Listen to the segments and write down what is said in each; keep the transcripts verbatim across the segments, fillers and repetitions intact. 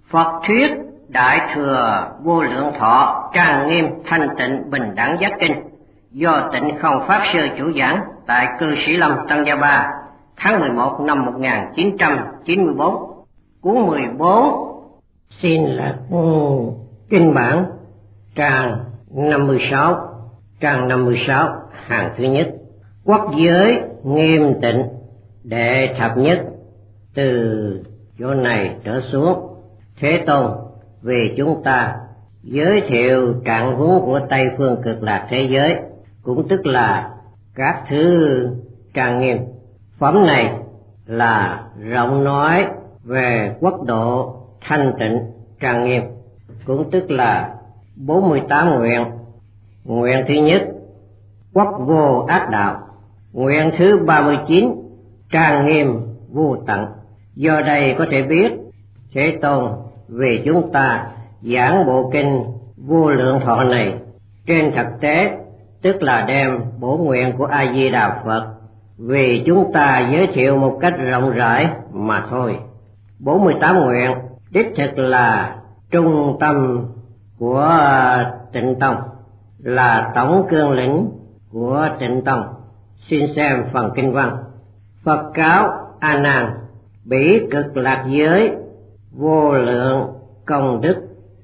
Phật thuyết Đại Thừa Vô Lượng Thọ Trang Nghiêm Thanh Tịnh Bình Đẳng Giác Kinh do Tịnh Không Pháp Sư chủ giảng tại Cư Sĩ Lâm Tân Gia Ba tháng mười một năm một nghìn chín trăm chín mươi bốn. Cuốn mười bốn xin là kinh bản trang năm mươi sáu, trang năm mươi sáu hàng thứ nhất. Quốc giới nghiêm tịnh đệ thập nhất. Từ chỗ này trở xuống, Thế Tôn vì chúng ta giới thiệu trạng huống của Tây Phương Cực Lạc thế giới, cũng tức là các thứ trang nghiêm. Phẩm này là rộng nói về quốc độ thanh tịnh trang nghiêm, cũng tức là bốn mươi tám nguyện. Nguyện thứ nhất, quốc vô ác đạo. Nguyện thứ ba mươi chín, trang nghiêm vô tận. Do đây có thể biết Thế Tôn vì chúng ta giảng bộ kinh Vô Lượng Thọ này trên thực tế tức là đem bổ nguyện của A Di Đà Phật vì chúng ta giới thiệu một cách rộng rãi mà thôi. bốn mươi tám nguyện đích thực là trung tâm của Tịnh Tông, là tổng cương lĩnh của Tịnh Tông. Xin xem phần kinh văn. Phật cáo A Nan: bỉ cực lạc giới vô lượng công đức,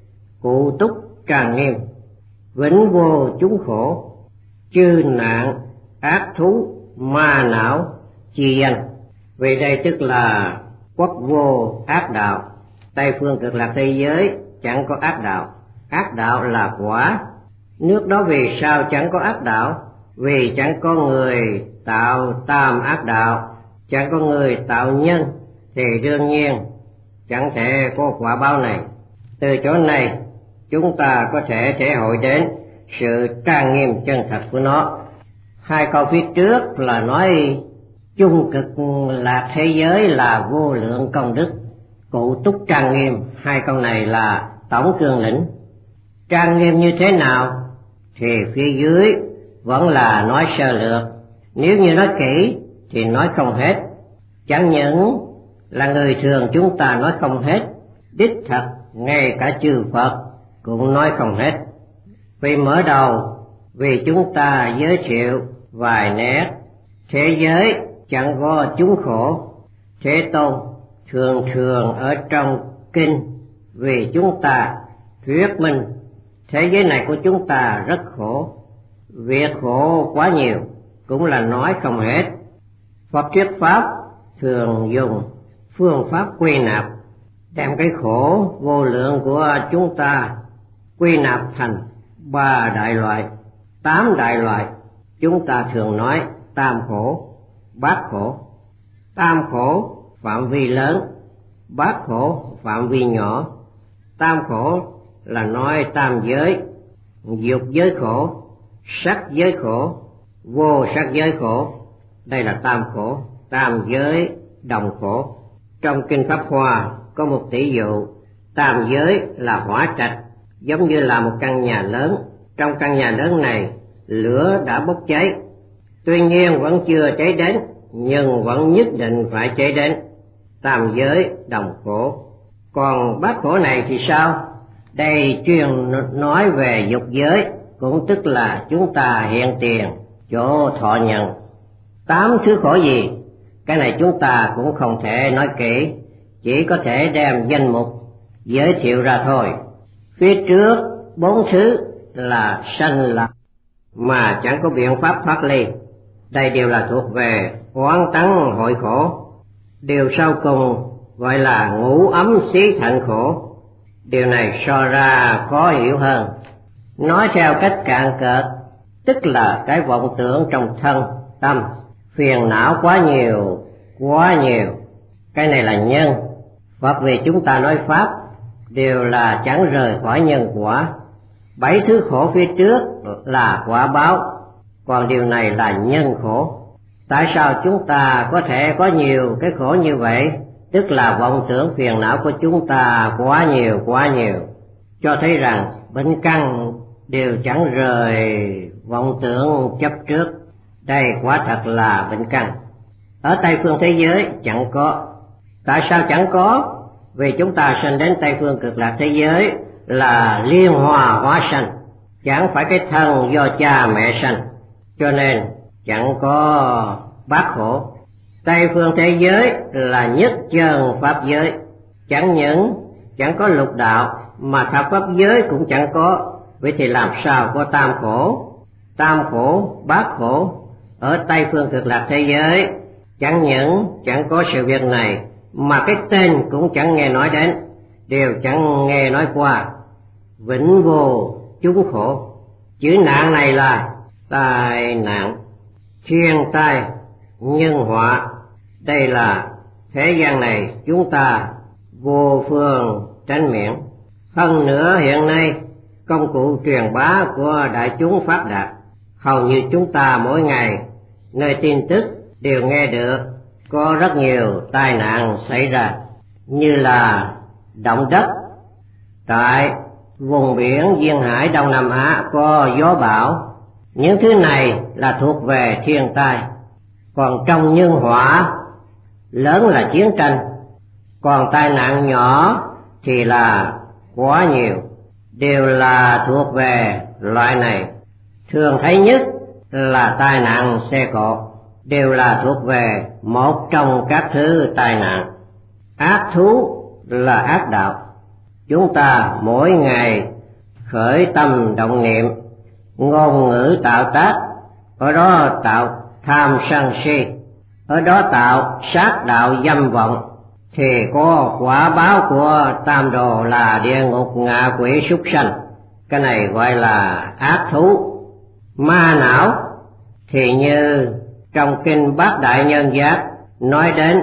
cụ túc trang nghiêm, vĩnh vô chúng khổ, chư nạn ác thú ma não chi danh. Vì đây tức là quốc vô ác đạo. Tây Phương Cực Lạc thế giới chẳng có ác đạo. Ác đạo là quả. Nước đó vì sao chẳng có ác đạo? Vì chẳng có người tạo tam ác đạo, chẳng có người tạo nhân, thì đương nhiên chẳng thể có quả báo này. Từ chỗ này chúng ta có thể thể hội đến sự trang nghiêm chân thật của nó. Hai câu phía trước là nói chung cực lạc thế giới là vô lượng công đức, cụ túc trang nghiêm. Hai câu này là tổng cương lĩnh. Trang nghiêm như thế nào thì phía dưới vẫn là nói sơ lược. Nếu như nói kỹ thì nói không hết. Chẳng những là người thường chúng ta nói không hết, đích thật ngay cả chư Phật cũng nói không hết. Vì mở đầu vì chúng ta giới thiệu vài nét thế giới chẳng có chúng khổ. Thế Tôn thường thường ở trong kinh vì chúng ta thuyết minh thế giới này của chúng ta rất khổ. Việc khổ quá nhiều cũng là nói không hết. Phật thuyết pháp thường dùng phương pháp quy nạp, đem cái khổ vô lượng của chúng ta quy nạp thành ba đại loại, tám đại loại. Chúng ta thường nói tam khổ, bát khổ. Tam khổ phạm vi lớn, bát khổ phạm vi nhỏ. Tam khổ là nói tam giới: dục giới khổ, sắc giới khổ, vô sắc giới khổ. Đây là tam khổ, tam giới đồng khổ. Trong kinh Pháp Hoa có một tỷ dụ, tam giới là hỏa trạch, giống như là một căn nhà lớn. Trong căn nhà lớn này lửa đã bốc cháy, tuy nhiên vẫn chưa cháy đến, nhưng vẫn nhất định phải cháy đến. Tam giới đồng khổ. Còn bát khổ này thì sao? Đây chuyên nói về dục giới, cũng tức là chúng ta hiện tiền chỗ thọ nhận. Tám thứ khổ gì? Cái này chúng ta cũng không thể nói kỹ, chỉ có thể đem danh mục giới thiệu ra thôi. Phía trước bốn thứ là sanh lạc mà chẳng có biện pháp thoát ly. Đây đều là thuộc về oán tắng hội khổ. Điều sau cùng gọi là ngũ ấm xí thận khổ. Điều này so ra khó hiểu hơn. Nói theo cách cạn cợt, tức là cái vọng tưởng trong thân tâm, phiền não quá nhiều, quá nhiều. Cái này là nhân. Phật vì chúng ta nói pháp đều là chẳng rời khỏi nhân quả. Bảy thứ khổ phía trước là quả báo, còn điều này là nhân khổ. Tại sao chúng ta có thể có nhiều cái khổ như vậy? Tức là vọng tưởng phiền não của chúng ta quá nhiều quá nhiều, cho thấy rằng bệnh căn đều chẳng rời vọng tưởng chấp trước. Đây quả thật là bệnh căn. Ở Tây Phương thế giới chẳng có. Tại sao chẳng có? vì chúng ta sinh đến Tây Phương Cực Lạc thế giới là liên hòa hóa sanh, chẳng phải cái thân do cha mẹ sanh, cho nên chẳng có bát khổ. Tây phương thế giới là nhất chân pháp giới, chẳng những chẳng có lục đạo mà thập pháp giới cũng chẳng có. Vậy thì làm sao có tam khổ? Tam khổ, bát khổ ở Tây phương Cực Lạc thế giới chẳng những chẳng có sự việc này mà cái tên cũng chẳng nghe nói đến, đều chẳng nghe nói qua. Vĩnh vô chúng khổ, chữ nạn này là tai nạn, thiên tai, nhân họa. Đây là thế gian này chúng ta vô phương tránh miễn. Hơn nữa hiện nay công cụ truyền bá của đại chúng phát đạt, hầu như chúng ta mỗi ngày nơi tin tức đều nghe được có rất nhiều tai nạn xảy ra, như là động đất tại vùng biển duyên hải Đông Nam Á, có gió bão. Những thứ này là thuộc về thiên tai. Còn trong nhân họa lớn là chiến tranh, còn tai nạn nhỏ thì là quá nhiều, đều là thuộc về loại này. Thường thấy nhất là tai nạn xe cộ, đều là thuộc về một trong các thứ tai nạn. Ác thú là ác đạo. Chúng ta mỗi ngày khởi tâm động niệm, ngôn ngữ tạo tác, ở đó tạo tham sân si, ở đó tạo sát đạo dâm vọng, thì có quả báo của tam đồ là địa ngục, ngạ quỷ, súc sanh. Cái này gọi là ác thú. Ma não thì như trong kinh Bát Đại Nhân Giác nói đến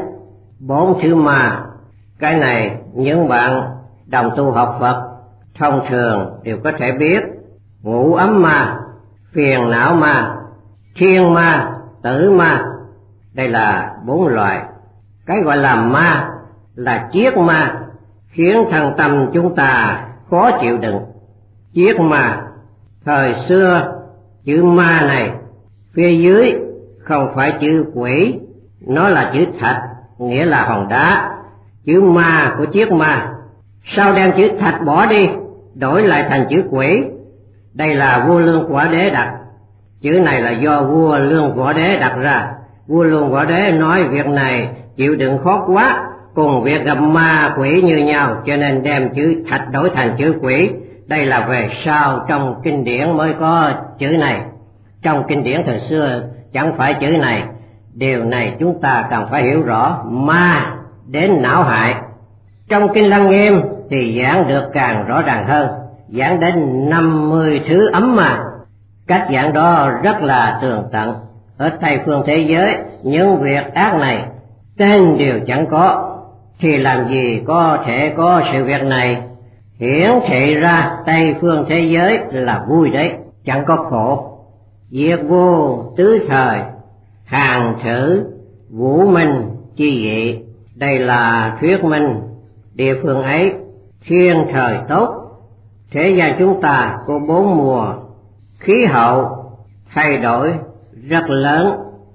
bốn thứ ma. Cái này những bạn đồng tu học Phật thông thường đều có thể biết: ngũ ấm ma, phiền não ma, thiên ma, tử ma. Đây là bốn loại. Cái gọi là ma là chiết ma, khiến thân tâm chúng ta khó chịu đựng. Chiết ma, thời xưa chữ ma này phía dưới không phải chữ quỷ, nó là chữ thạch, nghĩa là hòn đá. Chữ ma của chiết ma sau đem chữ thạch bỏ đi, đổi lại thành chữ quỷ. Đây là vua Lương Quả Đế đặt. Chữ này là do vua Lương Quả Đế đặt ra. Vua Lương Quả Đế nói việc này chịu đựng khó quá, cùng việc gặp ma quỷ như nhau, cho nên đem chữ thạch đổi thành chữ quỷ. Đây là về sau trong kinh điển mới có chữ này, trong kinh điển thời xưa chẳng phải chữ này. Điều này chúng ta cần phải hiểu rõ. Ma đến não hại. Trong kinh Lăng Nghiêm thì giảng được càng rõ ràng hơn, giảng đến năm mươi thứ ấm ma. Cách giảng đó rất là tường tận. Ở Tây phương thế giới những việc ác này tên đều chẳng có, thì làm gì có thể có sự việc này. Hiển thị ra Tây phương thế giới là vui đấy, chẳng có khổ. Diệt vô tứ thời, hàng thử vũ minh chi dị. Đây là thuyết minh địa phương ấy thiên thời tốt. Thế gian chúng ta có bốn mùa, khí hậu thay đổi rất lớn,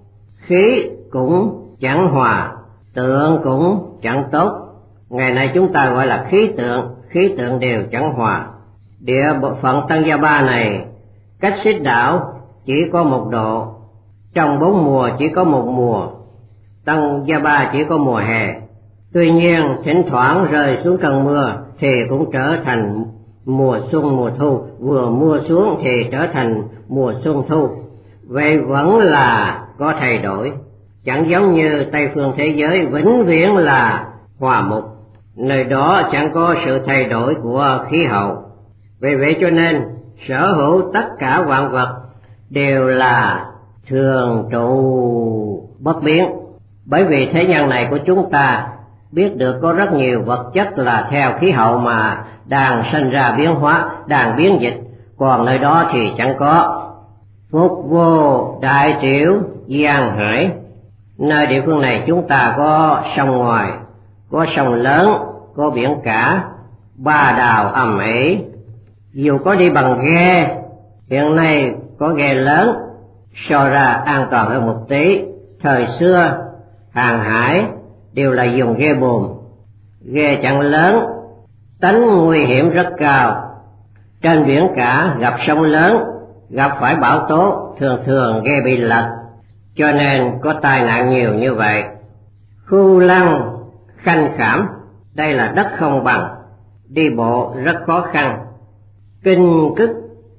khí cũng chẳng hòa, tượng cũng chẳng tốt. Ngày nay chúng ta gọi là khí tượng, khí tượng đều chẳng hòa. Địa bộ phận Tăng Gia Ba này cách xích đảo chỉ có một độ, trong bốn mùa chỉ có một mùa. Tăng Gia Ba chỉ có mùa hè. Tuy nhiên thỉnh thoảng rơi xuống cơn mưa thì cũng trở thành mùa xuân mùa thu, vừa mưa xuống thì trở thành mùa xuân thu. Vậy vẫn là có thay đổi, chẳng giống như Tây phương thế giới vĩnh viễn là hòa mục. Nơi đó chẳng có sự thay đổi của khí hậu. Vì vậy cho nên sở hữu tất cả vạn vật đều là thường trụ bất biến. Bởi vì thế gian này của chúng ta biết được có rất nhiều vật chất là theo khí hậu mà đang sinh ra biến hóa, đang biến dịch, còn nơi đó thì chẳng có. Phúc vô đại tiểu giang hải. Nơi địa phương này chúng ta có sông ngoài, có sông lớn, có biển cả, ba đào ầm ĩ. Dù có đi bằng ghe, hiện nay có ghe lớn so ra an toàn hơn một tí. Thời xưa hàng hải đều là dùng ghe buồm. ghe chặng lớn, tánh nguy hiểm rất cao. Trên biển cả gặp sông lớn, gặp phải bão tố, thường thường ghe bị lật, cho nên có tai nạn nhiều như vậy. Khu lăng, khanh khảm, đây là đất không bằng, đi bộ rất khó khăn. Kinh cức,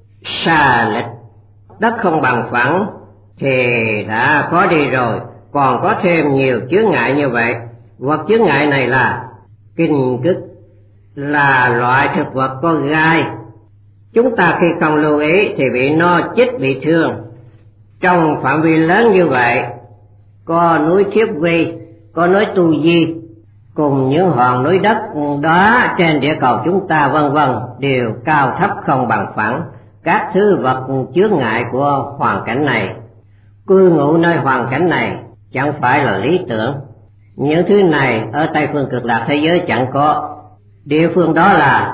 xa lịch, đất không bằng phẳng thì đã khó đi rồi, còn có thêm nhiều chướng ngại như vậy. Vật chướng ngại này là kinh cức, là loại thực vật có gai. Chúng ta khi không lưu ý thì bị nó chích bị thương. Trong phạm vi lớn như vậy, có núi Thiếp Vi, có núi Tu Di, cùng những hòn núi đất đó trên địa cầu chúng ta vân vân đều cao thấp không bằng phẳng. Các thứ vật chướng ngại của hoàn cảnh này, cư ngụ nơi hoàn cảnh này chẳng phải là lý tưởng. Những thứ này ở Tây phương cực lạc thế giới chẳng có. Địa phương đó là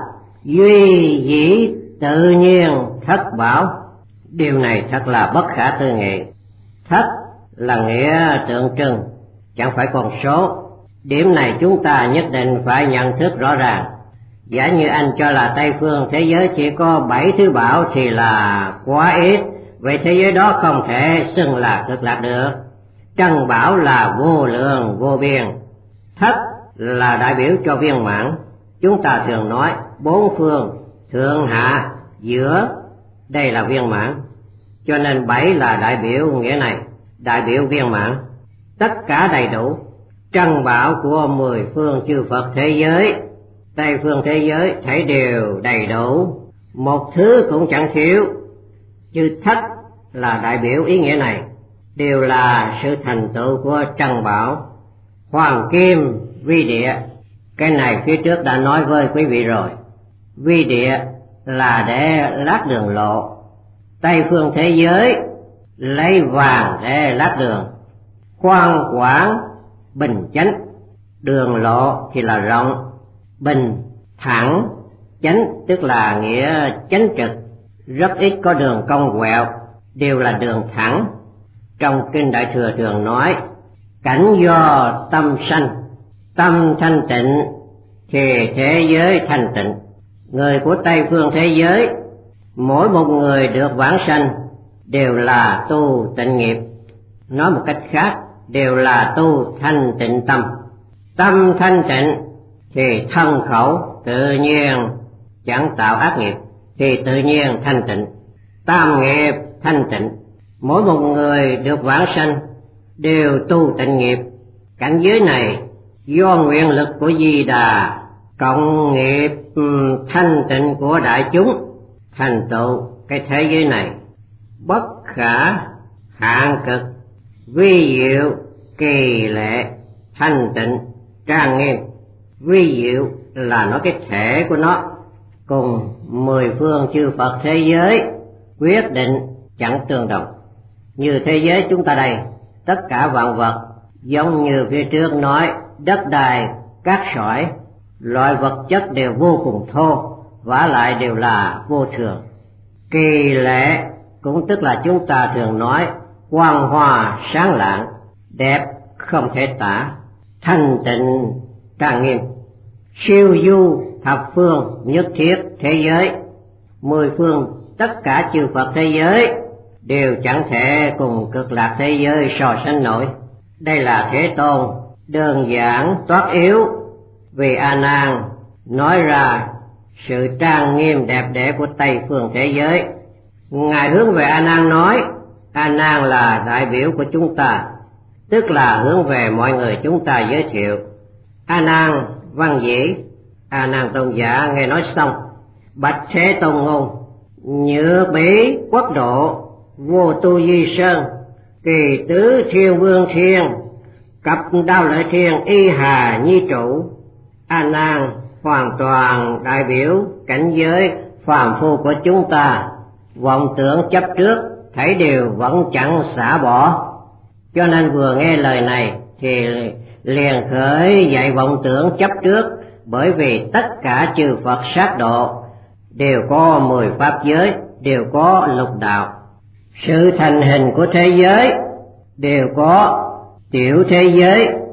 duy dĩ tự nhiên thất bảo. Điều này thật là bất khả tư nghị. Thất là nghĩa tượng trưng, chẳng phải con số. Điểm này chúng ta nhất định phải nhận thức rõ ràng. Giả như anh cho là Tây phương thế giới chỉ có bảy thứ bảo thì là quá ít. Vậy thế giới đó không thể xưng là cực lạc được. Trân bảo là vô lượng vô biên. Thất là đại biểu cho viên mãn. Chúng ta thường nói bốn phương, thượng hạ, giữa, đây là viên mãn. Cho nên bảy là đại biểu nghĩa này, đại biểu viên mãn. Tất cả đầy đủ, trân bảo của mười phương chư Phật thế giới, Tây phương thế giới thấy đều đầy đủ, một thứ cũng chẳng thiếu. Chữ thất là đại biểu ý nghĩa này, đều là sự thành tựu của trân bảo. Hoàng kim vi địa, cái này phía trước đã nói với quý vị rồi. Vi địa là để lát đường lộ. Tây phương thế giới lấy vàng để lát đường. Khoan quảng bình chánh, đường lộ thì là rộng, bình thẳng, chánh tức là nghĩa chánh trực, rất ít có đường cong quẹo, đều là đường thẳng. Trong kinh Đại Thừa thường nói cảnh do tâm sanh, tâm thanh tịnh thì thế giới thanh tịnh. Người của Tây phương thế giới, mỗi một người được vãng sanh đều là tu tịnh nghiệp. Nói một cách khác, đều là tu thanh tịnh tâm. Tâm thanh tịnh thì thân khẩu tự nhiên chẳng tạo ác nghiệp, thì tự nhiên thanh tịnh. Tam nghiệp thanh tịnh, mỗi một người được vãng sanh đều tu tịnh nghiệp. Cảnh giới này do nguyện lực của Di Đà cộng nghiệp thanh tịnh của đại chúng thành tựu cái thế giới này bất khả hạn cực, vi diệu kỳ lệ, thanh tịnh trang nghiêm. Vi diệu là nói cái thể của nó, cùng mười phương chư Phật thế giới quyết định chẳng tương đồng. Như thế giới chúng ta đây, tất cả vạn vật giống như phía trước nói, đất đai, cát sỏi, loại vật chất đều vô cùng thô, vả lại đều là vô thường. Kỳ lệ cũng tức là chúng ta thường nói quang hoa sáng lạng, đẹp không thể tả, thanh tịnh trang nghiêm. Siêu du thập phương nhất thiết thế giới, mười phương tất cả chư Phật thế giới đều chẳng thể cùng cực lạc thế giới so sánh nổi. Đây là Thế Tôn đơn giản toát yếu vì A Nan nói ra sự trang nghiêm đẹp đẽ của Tây phương thế giới. Ngài hướng về A Nan nói, A Nan là đại biểu của chúng ta, tức là hướng về mọi người chúng ta giới thiệu. A Nan văn dĩ, A Nan tôn giả nghe nói xong, bạch Thế Tôn ngôn: nhựa bỉ quốc độ, vô tu di sơn, kỳ tứ thiên vương thiên, cặp đao lợi thiên, y hà nhi trụ. A Nan hoàn toàn đại biểu cảnh giới phàm phu của chúng ta, vọng tưởng chấp trước thảy đều vẫn chẳng xả bỏ. Cho nên vừa nghe lời này thì liền khởi dậy vọng tưởng chấp trước, bởi vì tất cả chư Phật sát độ đều có mười pháp giới, đều có lục đạo. Sự thành hình của thế giới đều có tiểu thế giới,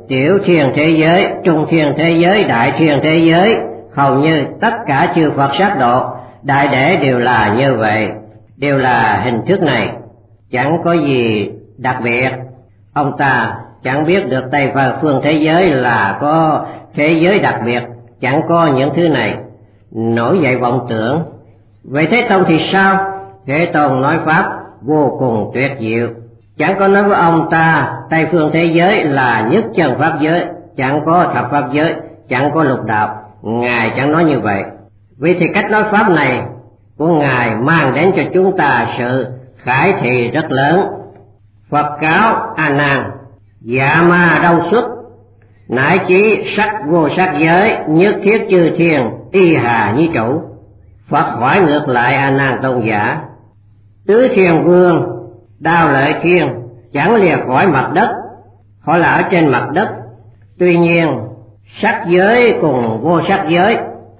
tiểu thiên thế giới, trung thiên thế giới, đại thiên thế giới, hầu như tất cả chư Phật sát độ, đại để đều là như vậy, đều là hình thức này, chẳng có gì đặc biệt. Ông ta chẳng biết được Tây phương thế giới là có thế giới đặc biệt, chẳng có những thứ này, nổi dậy vọng tưởng. Vậy Thế Tôn thì sao? Thế Tôn nói pháp vô cùng tuyệt diệu, chẳng có nói với ông ta Tây phương thế giới là nhất chân pháp giới, chẳng có thập pháp giới, chẳng có lục đạo. Ngài chẳng nói như vậy. Vì thì cách nói pháp này của Ngài mang đến cho chúng ta sự khải thị rất lớn. Phật cáo A Nan, dạ ma đâu xuất, nãi chí sắc vô sắc giới, nhất thiết chư thiên y hà nhi chủ. Phật hỏi ngược lại A Nan tôn giả, tứ thiên vương Đao Lợi Thiên chẳng lìa khỏi mặt đất, họ là ở trên mặt đất, tuy nhiên sắc giới cùng vô sắc giới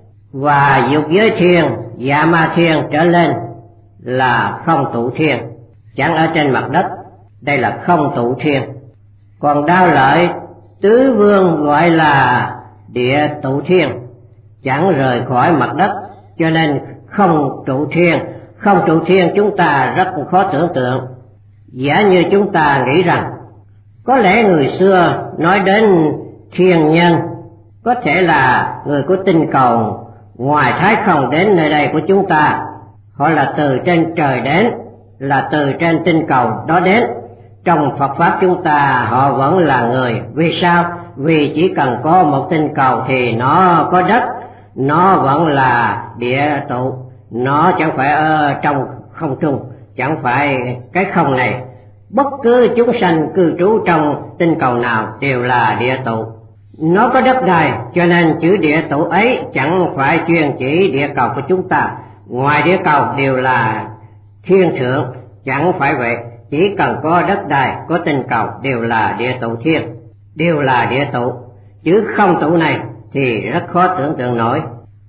và dục giới thiên, dạ ma thiên trở lên là không tụ thiên, chẳng ở trên mặt đất, đây là không tụ thiên. Còn Đao Lợi tứ vương gọi là địa tụ thiên, chẳng rời khỏi mặt đất, cho nên không trụ thiên. Không trụ thiên chúng ta rất khó tưởng tượng. Giả như chúng ta nghĩ rằng có lẽ người xưa nói đến thiên nhân có thể là người của tinh cầu ngoài thái không đến nơi đây của chúng ta, họ là từ trên trời đến, là từ trên tinh cầu đó đến. Trong Phật pháp chúng ta họ vẫn là người. Vì sao? Vì chỉ cần có một tinh cầu thì nó có đất, nó vẫn là địa tụ, nó chẳng phải ở trong không trung, chẳng phải cái không này. Bất cứ chúng sanh cư trú trong tinh cầu nào đều là địa tụ, nó có đất đai, cho nên chữ địa tụ ấy chẳng phải chuyên chỉ địa cầu của chúng ta. Ngoài địa cầu đều là thiên thượng, chẳng phải vậy. Chỉ cần có đất đai, có tinh cầu đều là địa tụ thiên, đều là địa tụ. Chữ không tụ này thì rất khó tưởng tượng nổi.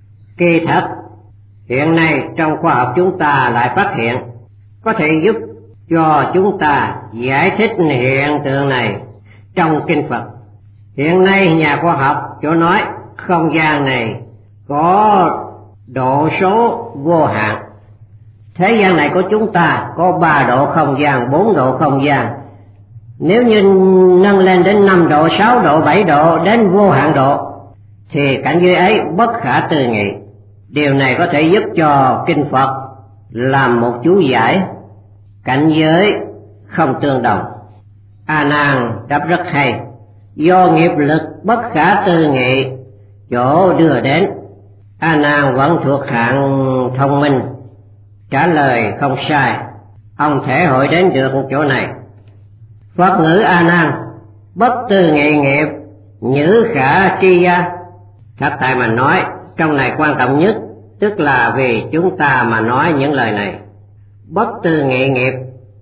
Kỳ thật hiện nay trong khoa học chúng ta lại phát hiện có thể giúp cho chúng ta giải thích hiện tượng này trong kinh Phật. Hiện nay nhà khoa học cho nói không gian này có độ số vô hạn. Thế gian này của chúng ta có ba độ không gian, bốn độ không gian. Nếu như nâng lên đến năm độ, sáu độ, bảy độ, đến vô hạn độ thì cảnh giới ấy bất khả tư nghị. Điều này có thể giúp cho kinh Phật làm một chú giải cảnh giới không tương đồng. A Nan đáp rất hay, do nghiệp lực bất khả tư nghị chỗ đưa đến. A Nan vẫn thuộc hạng thông minh, trả lời không sai, ông thể hội đến được chỗ này. Phật ngữ A Nan, bất tư nghị nghiệp nhữ khả tri gia. Thật tại mà nói, trong này quan trọng nhất tức là vì chúng ta mà nói những lời này. Bất tư nghị nghiệp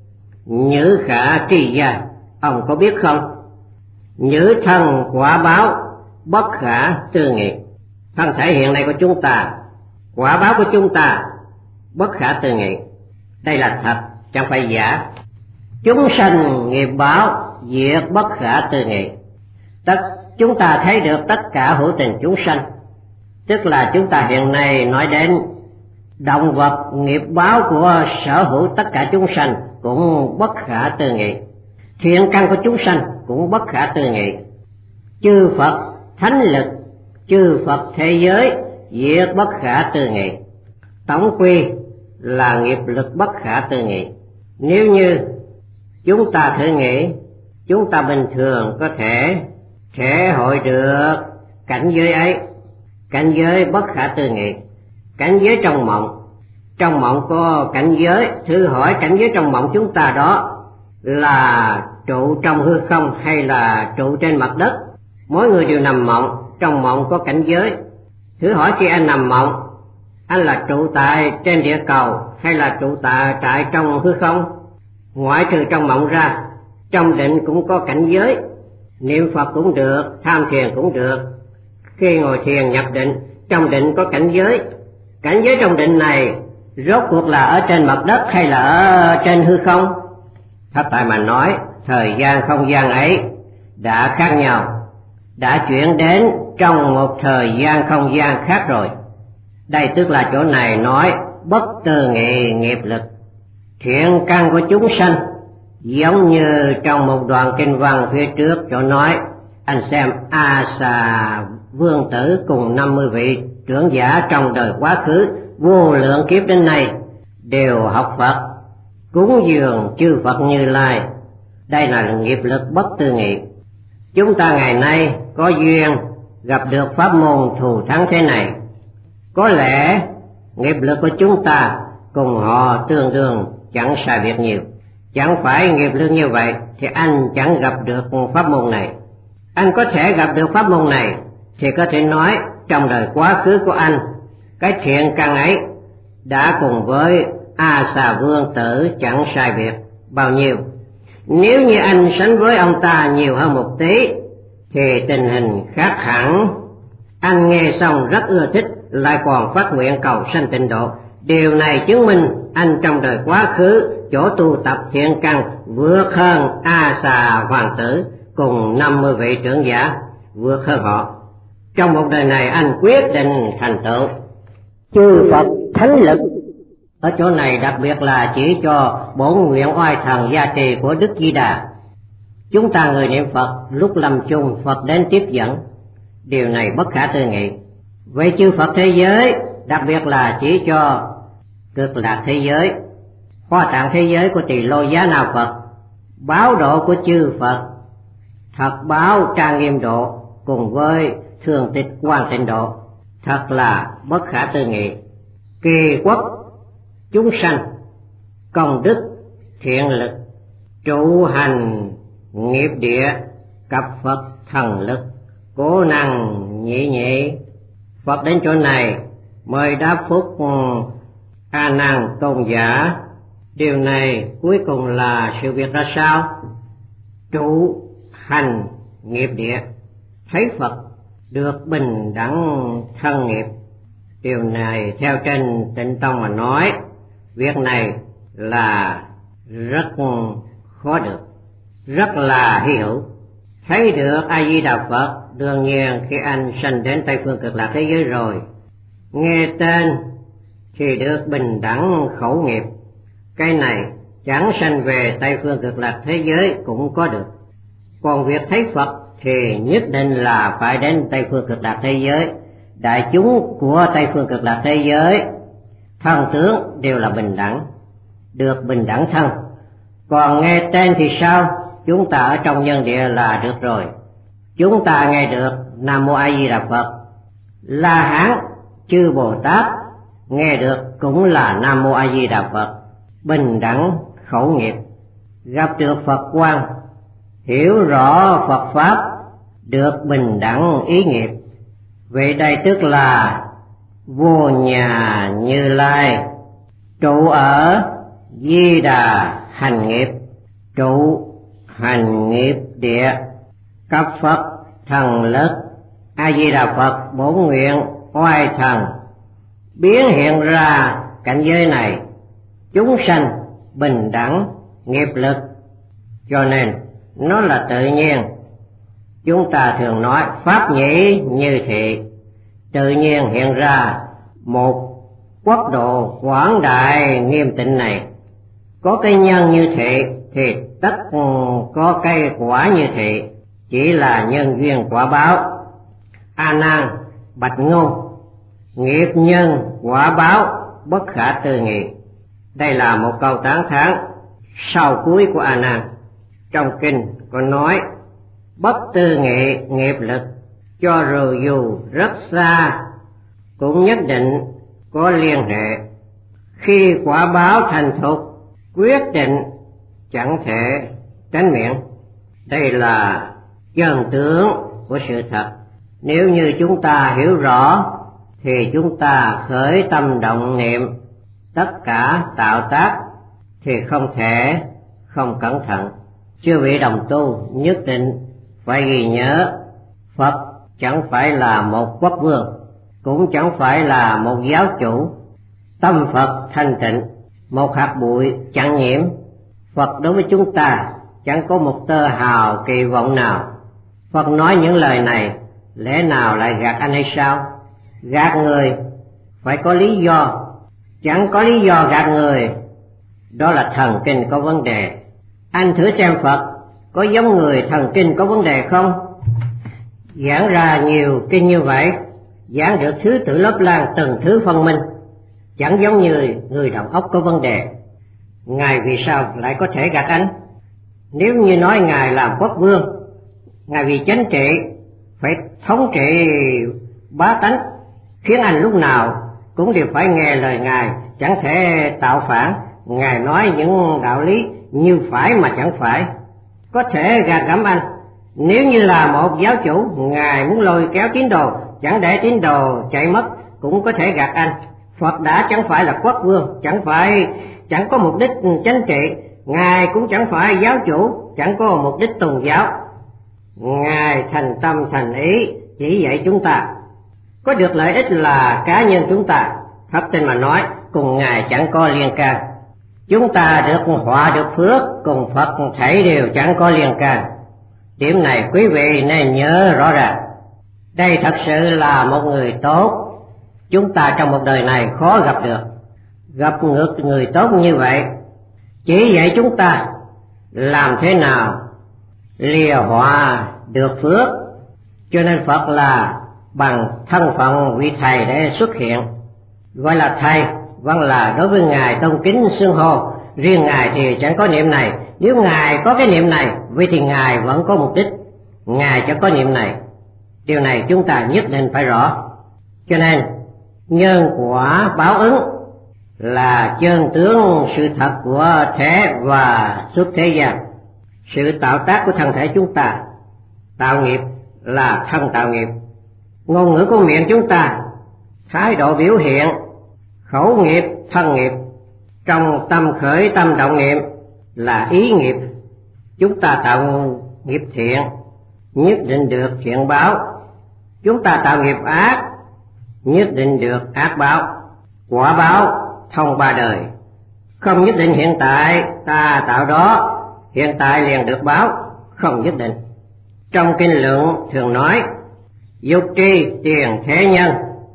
nhữ khả tri gia, ông có biết không? Nhữ thân quả báo bất khả tư nghị. Thân thể hiện nay của chúng ta, quả báo của chúng ta bất khả tư nghị. Đây là thật, chẳng phải giả. Chúng sanh nghiệp báo diệt bất khả tư nghị. Tất chúng ta thấy được tất cả hữu tình chúng sanh, tức là chúng ta hiện nay nói đến động vật, nghiệp báo của sở hữu tất cả chúng sanh cũng bất khả tư nghị. Thiện căn của chúng sanh cũng bất khả tư nghị. Chư Phật thánh lực, chư Phật thế giới diệt bất khả tư nghị. Tổng quy là nghiệp lực bất khả tư nghị. Nếu như chúng ta thử nghĩ, chúng ta bình thường có thể thể hội được cảnh giới ấy, cảnh giới bất khả tư nghị, cảnh giới trong mộng. Trong mộng có cảnh giới, thử hỏi cảnh giới trong mộng chúng ta đó là trụ trong hư không hay là trụ trên mặt đất? Mỗi người đều nằm mộng, trong mộng có cảnh giới. Thử hỏi khi anh nằm mộng, anh là trụ tại trên địa cầu hay là trụ tại tại trong hư không? Ngoại trừ trong mộng ra, trong định cũng có cảnh giới. Niệm Phật cũng được, tham thiền cũng được. Khi ngồi thiền nhập định, trong định có cảnh giới. Cảnh giới trong định này rốt cuộc là ở trên mặt đất hay là ở trên hư không? Thật tại mà nói, thời gian không gian ấy đã khác nhau. đã chuyển đến trong một thời gian không gian khác rồi. Đây tức là chỗ này nói bất tư nghị nghiệp lực. Thiện căn của chúng sanh giống như trong một đoạn kinh văn phía trước chỗ nói, anh xem A Xà Vương Tử cùng năm mươi vị trưởng giả trong đời quá khứ vô lượng kiếp đến nay đều học Phật, cúng dường chư Phật Như Lai. Đây là nghiệp lực bất tư nghị. Chúng ta ngày nay có duyên gặp được pháp môn thù thắng thế này, có lẽ nghiệp lực của chúng ta cùng họ tương đương, chẳng sai biệt nhiều. Chẳng phải nghiệp lực như vậy thì anh chẳng gặp được pháp môn này. Anh có thể gặp được pháp môn này thì có thể nói trong đời quá khứ của anh, cái thiện căn ấy đã cùng với A Xà Vương Tử chẳng sai biệt bao nhiêu. Nếu như anh sánh với ông ta nhiều hơn một tí thì tình hình khác hẳn. Anh nghe xong rất ưa thích, lại còn phát nguyện cầu sanh tịnh độ. Điều này chứng minh anh trong đời quá khứ chỗ tu tập thiện căn vượt hơn A Xà Hoàng Tử cùng năm mươi vị trưởng giả, vượt hơn họ. Trong một đời này anh quyết định thành tựu chư Phật thánh lực. Ở chỗ này đặc biệt là chỉ cho bổn nguyện oai thần gia trì của Đức Di Đà. Chúng ta người niệm Phật lúc lâm chung Phật đến tiếp dẫn, điều này bất khả tư nghị. Vậy chư Phật thế giới đặc biệt là chỉ cho Cực Lạc thế giới, Hoa Tạng thế giới của Tỳ Lô Giá Na Phật, báo độ của chư Phật, thật báo trang nghiêm độ cùng với thường tịch quang tịnh độ, thật là bất khả tư nghị. Kỳ quốc chúng sanh, công đức thiện lực, trụ hành nghiệp địa, cập Phật thần lực, cố năng nhị nhị. Phật đến chỗ này mời đáp phúc A Nan tôn giả. Điều này cuối cùng là sự việc ra sao? Trụ hành nghiệp địa, thấy Phật được bình đẳng thân nghiệp. Điều này theo trên Tịnh Tông mà nói, việc này là rất khó được, rất là hy hữu. Thấy được A Di Đà Phật, đương nhiên khi anh sanh đến Tây Phương Cực Lạc thế giới rồi, nghe tên thì được bình đẳng khẩu nghiệp. Cái này chẳng sanh về Tây Phương Cực Lạc thế giới cũng có được. Còn việc thấy Phật thì nhất định là phải đến Tây Phương Cực Lạc thế giới. Đại chúng của Tây Phương Cực Lạc thế giới thân tướng đều là bình đẳng, được bình đẳng thân. Còn nghe tên thì sao? Chúng ta ở trong nhân địa là được rồi. Chúng ta nghe được Nam Mô A Di Đà Phật, La Hán chư Bồ Tát nghe được cũng là Nam Mô A Di Đà Phật, bình đẳng khẩu nghiệp. Gặp được Phật quang, hiểu rõ Phật pháp, được bình đẳng ý nghiệp. Vậy đây tức là vô nhà Như Lai, trụ ở Di Đà hành nghiệp, trụ hành nghiệp địa, cấp Phật thần lực. A Di Đà Phật bổn nguyện oai thần biến hiện ra cảnh giới này, chúng sanh bình đẳng nghiệp lực, cho nên nó là tự nhiên. Chúng ta thường nói pháp nhĩ như thị, tự nhiên hiện ra một quốc độ quảng đại nghiêm tịnh này. Có cái nhân như thị thì tất có cây quả như thị, chỉ là nhân duyên quả báo. A Nan bạch ngôn, nghiệp nhân quả báo bất khả tư nghị. Đây là một câu tán thán sau cuối của A Nan. Trong kinh có nói bất tư nghị nghiệp lực, cho dù rất xa cũng nhất định có liên hệ. Khi quả báo thành thục, quyết định chẳng thể tránh miệng. Đây là chân tướng của sự thật. Nếu như chúng ta hiểu rõ thì chúng ta khởi tâm động niệm, tất cả tạo tác thì không thể không cẩn thận. Chư vị đồng tu nhất định phải ghi nhớ, Phật chẳng phải là một quốc vương, cũng chẳng phải là một giáo chủ. Tâm Phật thanh tịnh, một hạt bụi chẳng nhiễm. Phật đối với chúng ta chẳng có một tơ hào kỳ vọng nào. Phật nói những lời này, lẽ nào lại gạt anh hay sao? Gạt người phải có lý do, chẳng có lý do gạt người, đó là thần kinh có vấn đề. Anh thử xem Phật có giống người thần kinh có vấn đề không? Giảng ra nhiều kinh như vậy, giảng được thứ tự lớp lan từng thứ phân minh, chẳng giống như người đầu óc có vấn đề. Ngài vì sao lại có thể gạt anh? Nếu như nói Ngài làm quốc vương, Ngài vì chánh trị phải thống trị bá tánh, khiến anh lúc nào cũng đều phải nghe lời Ngài, chẳng thể tạo phản. Ngài nói những đạo lý như phải mà chẳng phải, có thể gạt gẫm anh. Nếu như là một giáo chủ, Ngài muốn lôi kéo tín đồ, chẳng để tín đồ chạy mất, cũng có thể gạt anh. Phật đã chẳng phải là quốc vương, chẳng phải chẳng có mục đích chánh trị, Ngài cũng chẳng phải giáo chủ, chẳng có mục đích tôn giáo. Ngài thành tâm thành ý chỉ dạy chúng ta, có được lợi ích là cá nhân chúng ta, thật tình mà nói cùng Ngài chẳng có liên can. Chúng ta được họa được phước, cùng Phật thảy đều chẳng có liên can. Điểm này quý vị nên nhớ rõ ràng. Đây thật sự là một người tốt, chúng ta trong một đời này khó gặp được. Gặp ngược người tốt như vậy, chỉ dạy chúng ta làm thế nào lìa họa được phước. Cho nên Phật là bằng thân phận vị thầy để xuất hiện, gọi là thầy, vẫn là đối với Ngài tôn kính xưng hô. Riêng Ngài thì chẳng có niệm này. Nếu Ngài có cái niệm này, vậy thì Ngài vẫn có mục đích. Ngài chẳng có niệm này, điều này chúng ta nhất định phải rõ. Cho nên nhân quả báo ứng là chân tướng sự thật của thể và xuất thế gian. Sự tạo tác của thân thể chúng ta, tạo nghiệp là thân tạo nghiệp. Ngôn ngữ của miệng chúng ta, thái độ biểu hiện, khẩu nghiệp, thân nghiệp. Trong tâm khởi tâm động niệm là ý nghiệp. Chúng ta tạo nghiệp thiện, nhất định được thiện báo. Chúng ta tạo nghiệp ác, nhất định được ác báo. Quả báo thông ba đời, không nhất định hiện tại ta tạo đó hiện tại liền được báo, không nhất định. Trong kinh luận thường nói dục tri tiền thế nhân.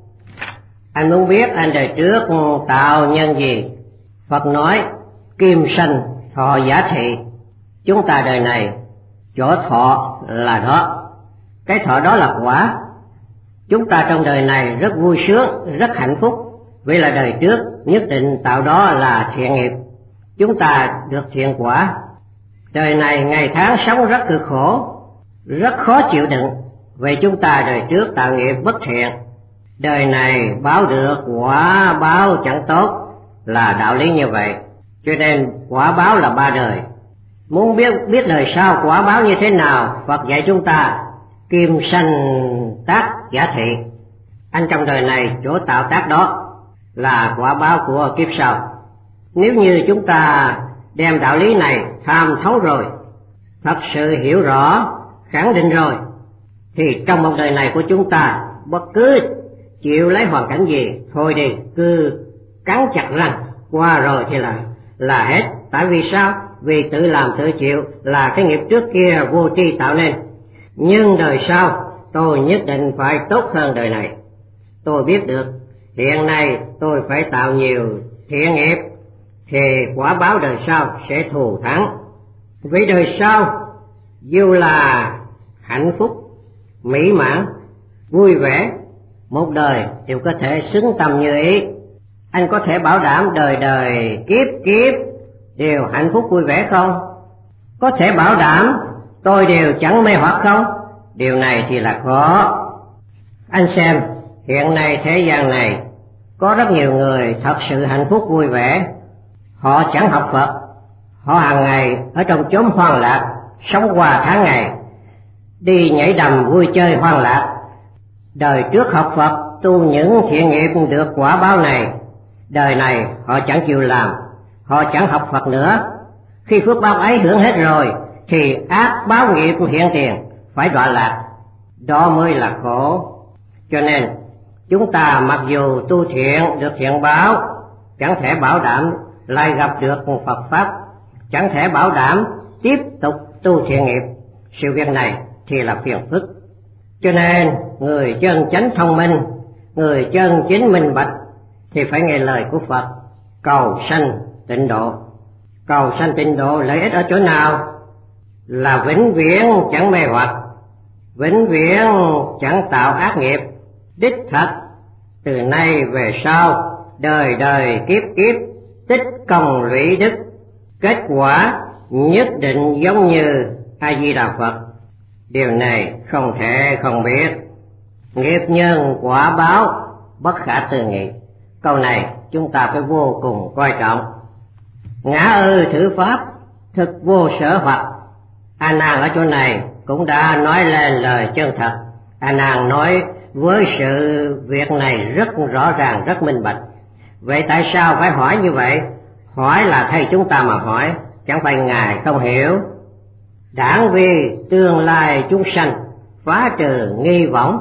Anh muốn biết anh đời trước tạo nhân gì? Phật nói kim sanh thọ giả thị. Chúng ta đời này chỗ thọ là đó, cái thọ đó là quả. Chúng ta trong đời này rất vui sướng, rất hạnh phúc, vì là đời trước nhất định tạo đó là thiện nghiệp, chúng ta được thiện quả. Đời này ngày tháng sống rất cực khổ, rất khó chịu đựng, vì chúng ta đời trước tạo nghiệp bất thiện. Đời này báo được quả báo chẳng tốt, là đạo lý như vậy. Cho nên quả báo là ba đời. Muốn biết biết đời sau quả báo như thế nào, Phật dạy chúng ta kim sanh tác giả thị. Anh trong đời này chỗ tạo tác đó là quả báo của kiếp sau. Nếu như chúng ta đem đạo lý này tham thấu rồi, thật sự hiểu rõ, khẳng định rồi, thì trong một đời này của chúng ta, bất cứ chịu lấy hoàn cảnh gì, thôi đi, cứ cắn chặt răng, qua rồi thì là là hết. Tại vì sao? Vì tự làm tự chịu, là cái nghiệp trước kia vô tri tạo nên. Nhưng đời sau tôi nhất định phải tốt hơn đời này. Tôi biết được hiện nay tôi phải tạo nhiều thiện nghiệp, thì quả báo đời sau sẽ thù thắng. Vì đời sau dù là hạnh phúc, mỹ mãn, vui vẻ, một đời đều có thể xứng tầm như ý. Anh có thể bảo đảm đời đời kiếp kiếp đều hạnh phúc vui vẻ không? Có thể bảo đảm tôi đều chẳng mê hoặc không? Điều này thì là khó. Anh xem hiện nay thế gian này có rất nhiều người thật sự hạnh phúc vui vẻ. Họ chẳng học Phật, họ hàng ngày ở trong chốn hoang lạc, sống qua tháng ngày, đi nhảy đầm vui chơi hoang lạc. Đời trước học Phật, tu những thiện nghiệp được quả báo này. Đời này họ chẳng chịu làm, họ chẳng học Phật nữa. Khi phước báo ấy hưởng hết rồi, thì ác báo nghiệp hiện tiền, phải đọa lạc. Đó mới là khổ. Cho nên chúng ta mặc dù tu thiện được thiện báo, chẳng thể bảo đảm lại gặp được Phật Pháp, chẳng thể bảo đảm tiếp tục tu thiện nghiệp. Sự việc này thì là phiền phức. Cho nên người chân chánh thông minh, người chân chính minh bạch thì phải nghe lời của Phật, cầu sanh tịnh độ. Cầu sanh tịnh độ lợi ích ở chỗ nào? Là vĩnh viễn chẳng mê hoặc, vĩnh viễn chẳng tạo ác nghiệp. Đích thật từ nay về sau, đời đời kiếp kiếp tích công lũy đức, kết quả nhất định giống như A Di Đà Phật. Điều này không thể không biết. Nghiệp nhân quả báo bất khả tư nghị. Câu này chúng ta phải vô cùng coi trọng. Ngã ư thử pháp, thực vô sở hoặc. A Nan ở chỗ này cũng đã nói lên lời chân thật. A Nan nói với sự việc này rất rõ ràng, rất minh bạch. Vậy tại sao phải hỏi như vậy? Hỏi là thầy chúng ta mà hỏi, chẳng phải ngài không hiểu. Đảng vì tương lai chúng sanh, phá trừ nghi võng,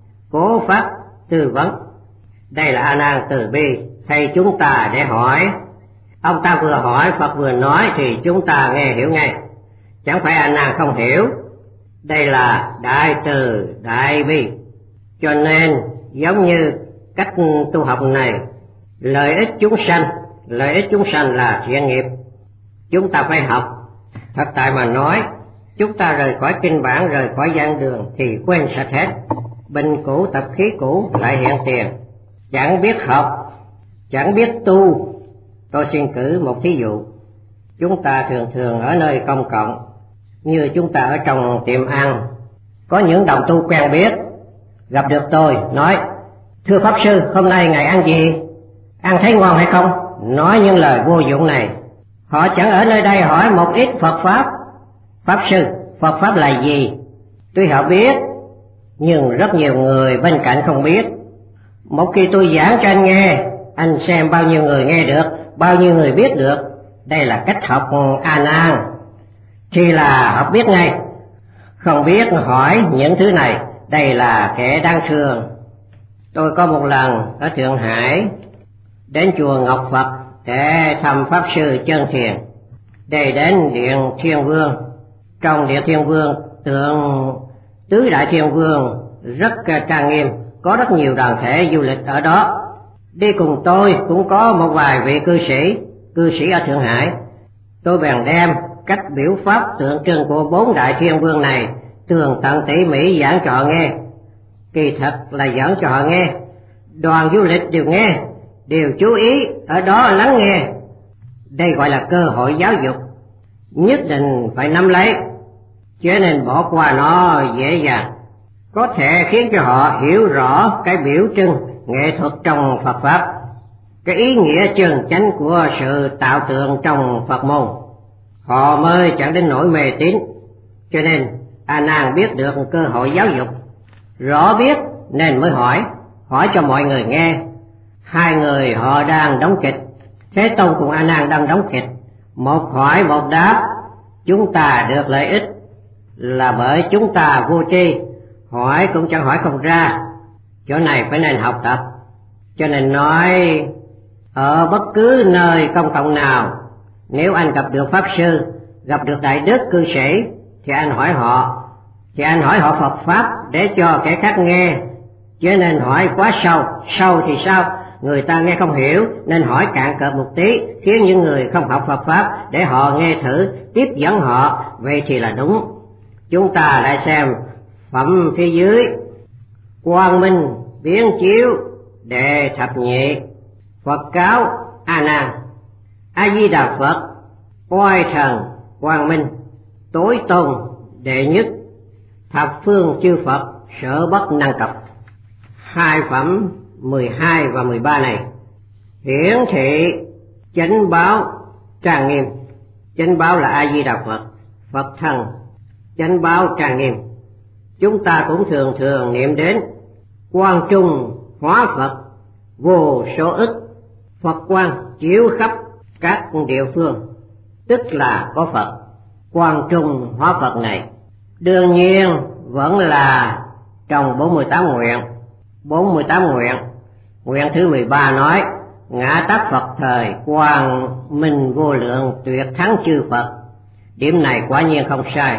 cố pháp tư vấn. Đây là A Nan từ bi, thầy chúng ta để hỏi. Ông ta vừa hỏi, Phật vừa nói thì chúng ta nghe hiểu ngay. Chẳng phải A Nan không hiểu. Đây là đại từ đại bi. Cho nên giống như cách tu học này, lợi ích chúng sanh, lợi ích chúng sanh là thiện nghiệp, chúng ta phải học. Thật tại mà nói, chúng ta rời khỏi kinh bản, rời khỏi giảng đường thì quên sạch hết. Bệnh cũ tập khí cũ lại hiện tiền. Chẳng biết học, chẳng biết tu. Tôi xin cử một thí dụ. Chúng ta thường thường ở nơi công cộng, như chúng ta ở trong tiệm ăn, có những đồng tu quen biết gặp được tôi nói: thưa Pháp Sư, hôm nay ngài ăn gì? Ăn thấy ngon hay không? Nói những lời vô dụng này. Họ chẳng ở nơi đây hỏi một ít Phật Pháp. Pháp Sư, Phật Pháp là gì? Tuy họ biết, nhưng rất nhiều người bên cạnh không biết. Một khi tôi giảng cho anh nghe, anh xem bao nhiêu người nghe được, bao nhiêu người biết được. Đây là cách học A Nan, thì là học biết ngay. Không biết hỏi những thứ này, đây là kẻ đáng thương. Tôi có một lần ở Thượng Hải đến chùa Ngọc Phật để thăm Pháp Sư Chân Thiền. Đây đến Điện Thiên Vương. Trong Điện Thiên Vương, tượng Tứ Đại Thiên Vương rất trang nghiêm, có rất nhiều đoàn thể du lịch ở đó. Đi cùng tôi cũng có một vài vị cư sĩ, cư sĩ ở Thượng Hải. Tôi bèn đem cách biểu pháp tượng trưng của bốn Đại Thiên Vương này tường tận tỉ mỉ giảng cho họ nghe. Kỳ thật là giảng cho họ nghe. Đoàn du lịch đều nghe, đều chú ý ở đó lắng nghe. Đây gọi là cơ hội giáo dục, nhất định phải nắm lấy, chứ nên bỏ qua nó dễ dàng. Có thể khiến cho họ hiểu rõ cái biểu trưng nghệ thuật trong Phật Pháp, cái ý nghĩa chân chánh của sự tạo tượng trong Phật môn. Họ mới chẳng đến nỗi mê tín. Cho nên A Nan biết được cơ hội giáo dục, rõ biết nên mới hỏi, hỏi cho mọi người nghe. Hai người họ đang đóng kịch, Thế Tôn cùng A Nan đang đóng kịch, một hỏi một đáp. Chúng ta được lợi ích là bởi chúng ta vô tri, hỏi cũng chẳng hỏi không ra. Chỗ này phải nên học tập. Cho nên nói, ở bất cứ nơi công cộng nào, nếu anh gặp được Pháp Sư, gặp được Đại Đức cư sĩ, thì anh hỏi họ, thì anh hỏi họ Phật Pháp để cho kẻ khác nghe, chứ nên hỏi quá sâu. Sâu thì sao? Người ta nghe không hiểu, nên hỏi cạn cợt một tí, khiến những người không học Phật Pháp để họ nghe thử, tiếp dẫn họ, vậy thì là đúng. Chúng ta lại xem phẩm phía dưới: quang minh biến chiếu đệ thập nhị. Phật cáo A Nan: A Di Đà Phật, oai thần quang minh, tối tôn đệ nhất, thập phương chư Phật sở bất năng cập. Hai phẩm mười hai và mười ba này hiển thị chánh báo trang nghiêm. Chánh báo là A Di Đà Phật, Phật thần, chánh báo trang nghiêm. Chúng ta cũng thường thường niệm đến quang trung hóa Phật, vô số ức, Phật quang chiếu khắp các địa phương, tức là có Phật. Quang trung hóa Phật này đương nhiên vẫn là trong bốn mươi tám nguyện. bốn mươi tám nguyện. Nguyện thứ mười ba nói: ngã tắc Phật thời quang minh vô lượng tuyệt thắng chư Phật. Điểm này quả nhiên không sai.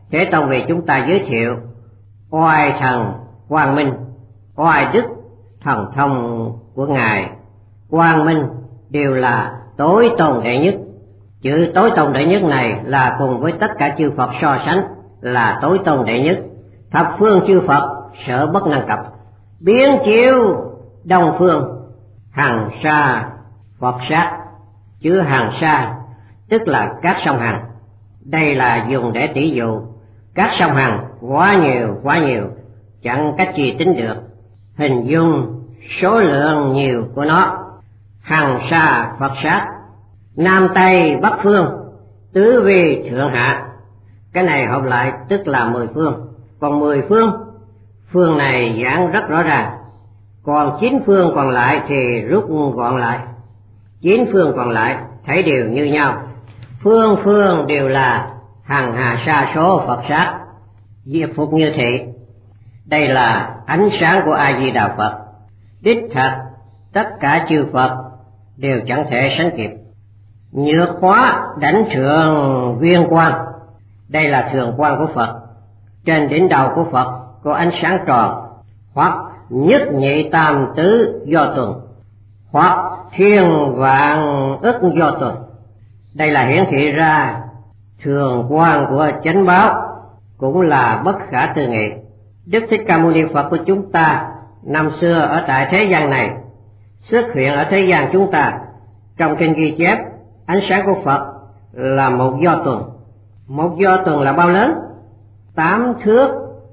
Thế Tông vì chúng ta giới thiệu oai thần quang minh, oai đức thần thông của Ngài quang minh đều là tối tôn đệ nhất. Chữ tối tôn đệ nhất này là cùng với tất cả chư Phật so sánh là tối tôn đệ nhất. Thập phương chư Phật sở bất năng cập, biến chiếu đông phương, hằng sa Phật sát. Chữ hằng sa tức là các sông Hằng. Đây là dùng để tỷ dụ các sông Hằng quá nhiều quá nhiều, chẳng cách gì tính được, hình dung số lượng nhiều của nó. Hằng sa Phật sát, Nam Tây Bắc Phương, tứ vi thượng hạ. Cái này hợp lại tức là mười phương. Còn mười phương, phương này giảng rất rõ ràng, còn chín phương còn lại thì rút gọn lại. Chín phương còn lại thấy đều như nhau, phương phương đều là hằng hà sa số Phật sát, diệt phục như thị. Đây là ánh sáng của A Di Đà Phật. Đích thật tất cả chư Phật đều chẳng thể sánh kịp. Nhược hóa đảnh thượng viên quang, đây là thường quang của Phật. Trên đỉnh đầu của Phật có ánh sáng tròn, hoặc nhất nhị tam tứ do tuần, hoặc thiên vạn ức do tuần. Đây là hiển thị ra thường quang của chánh báo, cũng là bất khả tư nghị. Đức Thích Ca Mâu Ni Phật của chúng ta năm xưa ở tại thế gian này xuất hiện ở thế gian chúng ta. Trong kinh ghi chép ánh sáng của Phật là một do tuần. Một do tuần là bao lớn? Tám thước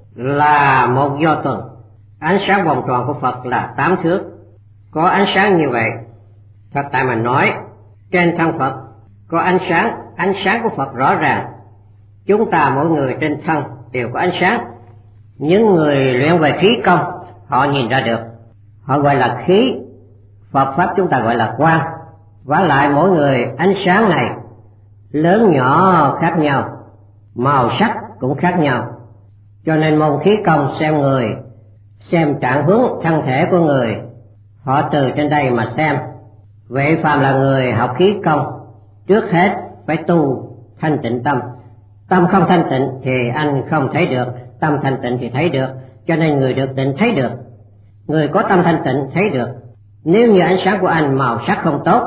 là một do tuần. Ánh sáng vòng tròn của Phật là tám thước. Có ánh sáng như vậy, thật tại mà nói, trên thân Phật có ánh sáng, ánh sáng của Phật rõ ràng. Chúng ta mỗi người trên thân đều có ánh sáng. Những người luyện về khí công họ nhìn ra được, họ gọi là khí. Phật pháp chúng ta gọi là quang. Vả lại mỗi người ánh sáng này lớn nhỏ khác nhau, màu sắc cũng khác nhau. Cho nên môn khí công xem người, xem trạng hướng thân thể của người, họ từ trên đây mà xem. Vậy phàm là người học khí công, trước hết phải tu thanh tịnh tâm. Tâm không thanh tịnh thì anh không thấy được, tâm thanh tịnh thì thấy được. Cho nên người được tịnh thấy được, người có tâm thanh tịnh thấy được. Nếu như ánh sáng của anh màu sắc không tốt,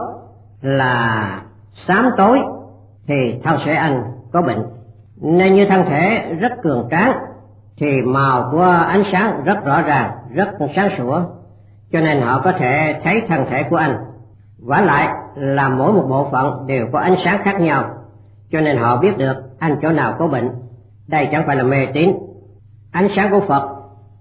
là xám tối, thì thân thể anh có bệnh. Nên như thân thể rất cường tráng thì màu của ánh sáng rất rõ ràng, rất sáng sủa, cho nên họ có thể thấy thân thể của anh. Vả lại là mỗi một bộ phận đều có ánh sáng khác nhau, cho nên họ biết được anh chỗ nào có bệnh. Đây chẳng phải là mê tín. Ánh sáng của Phật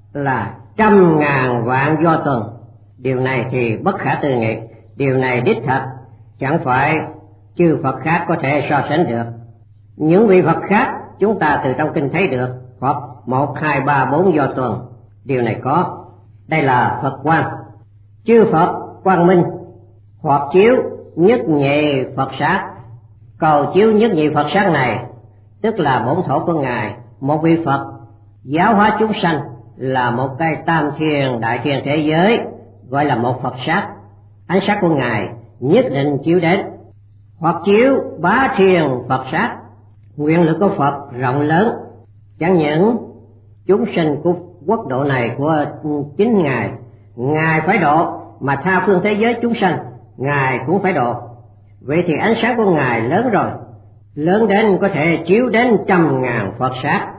là trăm ngàn vạn do tuần. Điều này thì bất khả tư nghị. Điều này đích thật chẳng phải chư Phật khác có thể so sánh được. Những vị Phật khác chúng ta từ trong kinh thấy được Phật một, hai, ba, bốn do tuần. Điều này có. Đây là Phật quang. Chư Phật quang minh, hoặc chiếu nhất nhị Phật sát. Cầu chiếu nhất nhị Phật sát này tức là bổn thổ của Ngài. Một vị Phật giáo hóa chúng sanh là một cái tam thiên đại thiên thế giới, gọi là một Phật sát. Ánh sáng của Ngài nhất định chiếu đến. Hoặc chiếu bá thiên Phật sát. Nguyện lực của Phật rộng lớn, chẳng những chúng sinh của quốc độ này của chính Ngài, Ngài phải độ, mà tha phương thế giới chúng sanh Ngài cũng phải độ. Vậy thì ánh sáng của Ngài lớn rồi, lớn đến có thể chiếu đến trăm ngàn Phật sát.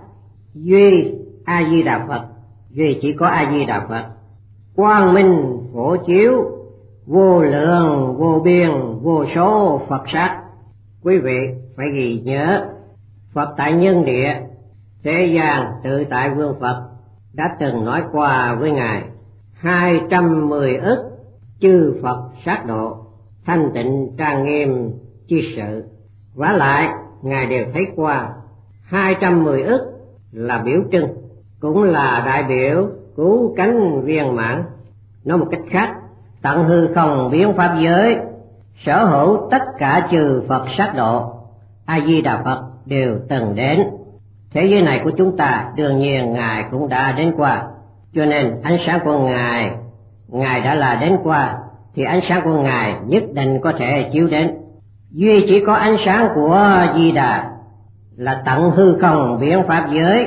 Duy A Di Đà Phật, duy chỉ có A Di Đà Phật. Quang minh phổ chiếu, vô lượng vô biên vô số Phật sát. Quý vị phải ghi nhớ, Phật tại nhân địa, thế gian tự tại vương Phật đã từng nói qua với Ngài hai trăm mười ức chư Phật sát độ, thanh tịnh trang nghiêm chi sự. Vả lại Ngài đều thấy qua hai trăm mười ức là biểu trưng, cũng là đại biểu cứu cánh viên mãn. Nói một cách khác, tận hư không biến pháp giới, sở hữu tất cả chư Phật sát độ, A Di Đà Phật đều từng đến. Thế giới này của chúng ta đương nhiên Ngài cũng đã đến qua, cho nên ánh sáng của Ngài, Ngài đã là đến qua, thì ánh sáng của Ngài nhất định có thể chiếu đến. Duy chỉ có ánh sáng của Di Đà là tận hư không biến pháp giới,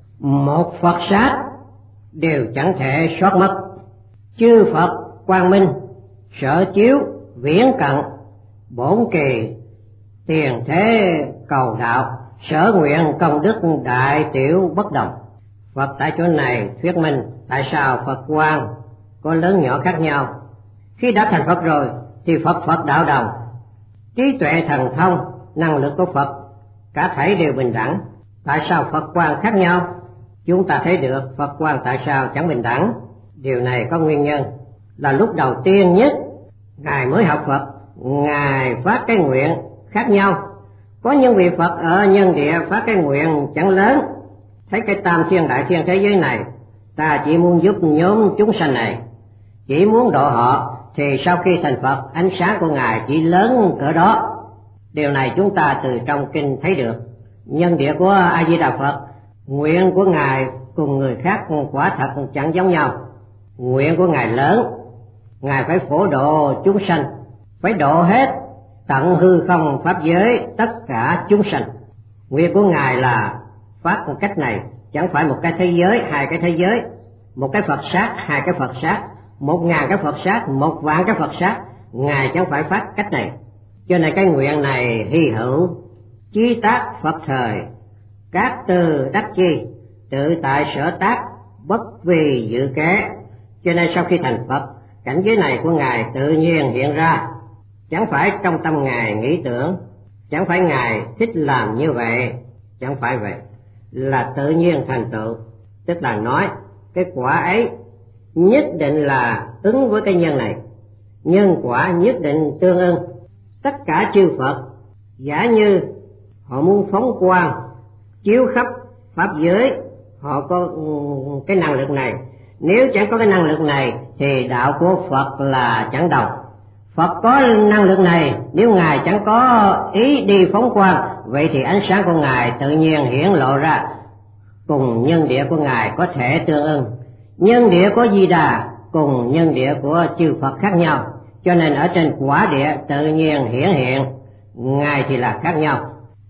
một Phật sát đều chẳng thể sót mất. Chư Phật quang minh, sở chiếu viễn cận, bổn kỳ tiền thế cầu đạo, sở nguyện công đức đại tiểu bất đồng. Phật tại chỗ này thuyết minh tại sao Phật quang có lớn nhỏ khác nhau. Khi đã thành Phật rồi thì Phật Phật đạo đồng, trí tuệ thần thông, năng lực của Phật cả thảy đều bình đẳng. Tại sao Phật quang khác nhau? Chúng ta thấy được Phật quang tại sao chẳng bình đẳng. Điều này có nguyên nhân là lúc đầu tiên nhất Ngài mới học Phật, Ngài phát cái nguyện khác nhau. Có những vị Phật ở nhân địa phát cái nguyện chẳng lớn, thấy cái tam thiên đại thiên thế giới này, ta chỉ muốn giúp nhóm chúng sanh này, chỉ muốn độ họ, thì sau khi thành Phật, ánh sáng của Ngài chỉ lớn cỡ đó. Điều này chúng ta từ trong kinh thấy được. Nhân địa của A Di Đà Phật, nguyện của Ngài cùng người khác quả thật chẳng giống nhau. Nguyện của Ngài lớn, Ngài phải phổ độ chúng sanh, phải độ hết tận hư không pháp giới tất cả chúng sanh. Nguyện của Ngài là phát một cách này, chẳng phải một cái thế giới, hai cái thế giới, một cái Phật sát, hai cái Phật sát, một ngàn cái Phật sát, một vạn cái Phật sát. Ngài chẳng phải phát cách này. Cho nên cái nguyện này hy hữu, chí tác Phật thời, các từ đắc chi, tự tại sở tác, bất vì dự kế. Cho nên sau khi thành Phật, cảnh giới này của Ngài tự nhiên hiện ra, chẳng phải trong tâm Ngài nghĩ tưởng, chẳng phải Ngài thích làm như vậy, chẳng phải vậy, là tự nhiên thành tựu. Tức là nói cái quả ấy nhất định là ứng với cái nhân này, nhân quả nhất định tương ưng. Tất cả chư Phật giả như họ muốn phóng quang chiếu khắp pháp giới, họ có cái năng lực này. Nếu chẳng có cái năng lực này thì đạo của Phật là chẳng đồng. Phật có năng lực này, nếu Ngài chẳng có ý đi phóng quang, vậy thì ánh sáng của Ngài tự nhiên hiển lộ ra, cùng nhân địa của Ngài có thể tương ưng. Nhân địa của Di Đà cùng nhân địa của chư Phật khác nhau, cho nên ở trên quả địa tự nhiên hiển hiện, Ngài thì là khác nhau.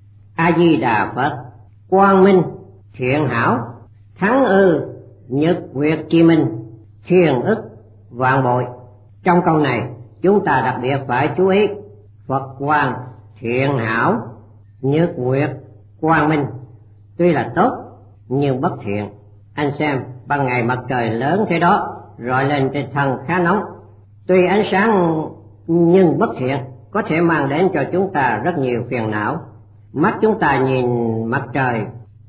A Di Đà Phật quang minh thiện hảo, thắng ư nhật nguyệt chi minh, thiền ức vạn bội. Trong câu này chúng ta đặc biệt phải chú ý Phật quang thiện hảo, nhật nguyệt quang minh tuy là tốt nhưng bất thiện. Anh xem ban ngày mặt trời lớn thế đó, rọi lên trên thân khá nóng, tuy ánh sáng nhưng bất thiện, có thể mang đến cho chúng ta rất nhiều phiền não. Mắt chúng ta nhìn mặt trời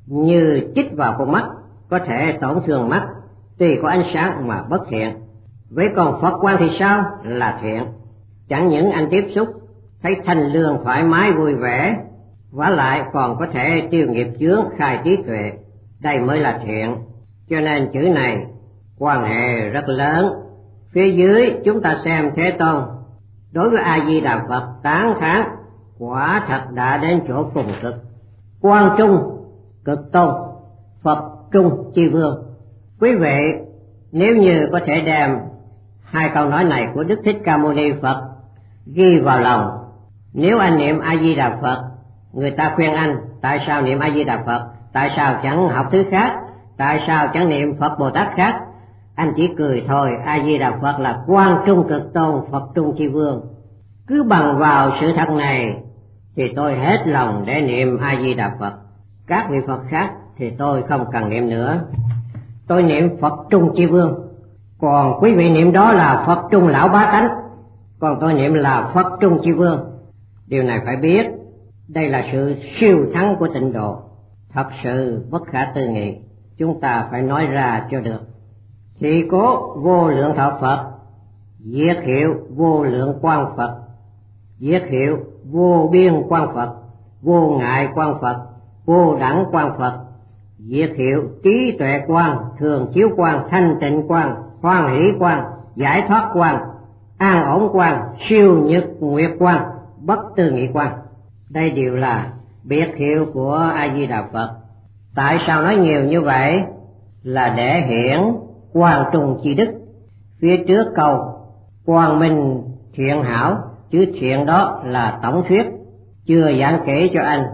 như chích vào con mắt, có thể tổn thương mắt, tuy có ánh sáng mà bất thiện. Với còn Phật quang thì sao? Là thiện. Chẳng những anh tiếp xúc thấy thanh lương thoải mái vui vẻ, vả lại còn có thể tiêu nghiệp chướng, khai trí tuệ, đây mới là thiện. Cho nên chữ này quan hệ rất lớn. Phía dưới chúng ta xem Thế Tôn đối với A Di Đà Phật tán thán quả thật đã đến chỗ cùng cực. Quang trung cực tôn, Phật trung chi vương. Quý vị nếu như có thể đem hai câu nói này của Đức Thích Ca Mâu Ni Phật ghi vào lòng, nếu anh niệm A Di Đà Phật, người ta khuyên anh tại sao niệm A Di Đà Phật, tại sao chẳng học thứ khác, tại sao chẳng niệm Phật Bồ Tát khác, anh chỉ cười thôi. A Di Đà Phật là quang trung cực tôn, Phật trung chi vương. Cứ bằng vào sự thật này thì tôi hết lòng để niệm A Di Đà Phật. Các vị Phật khác thì tôi không cần niệm nữa, tôi niệm Phật trung chi vương. Còn quý vị niệm đó là Phật trung lão bá tánh, còn tôi niệm là Phật trung chi vương. Điều này phải biết, đây là sự siêu thắng của tịnh độ, thật sự bất khả tư nghị, chúng ta phải nói ra cho được. Thì cố vô lượng thọ Phật, diệt hiệu vô lượng quang Phật, diệt hiệu vô biên quang Phật, vô ngại quang Phật, vô đẳng quang Phật, diệt hiệu trí tuệ quang, thường chiếu quang, thanh tịnh quang, hoan hỷ quang, giải thoát quang, an ổn quang, siêu nhật nguyệt quang, bất tư nghị quang. Đây đều là biệt hiệu của A Di Đà Phật. Tại sao nói nhiều như vậy? Là để hiển quang trung chi đức. Phía trước câu quang minh thiện hảo, chứ thiện đó là tổng thuyết, chưa giảng kể cho anh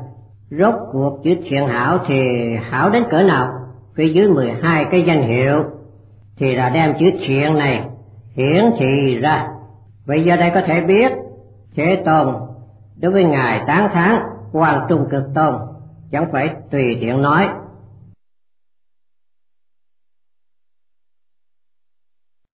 Rốt cuộc chữ thiện hảo thì hảo đến cỡ nào? Phía dưới mười hai cái danh hiệu thì là đem chữ thiện này hiển thị ra. Vậy giờ đây có thể biết Thế Tôn đối với Ngài tán thán Quang Trung Cực Tôn, chẳng phải tùy tiện nói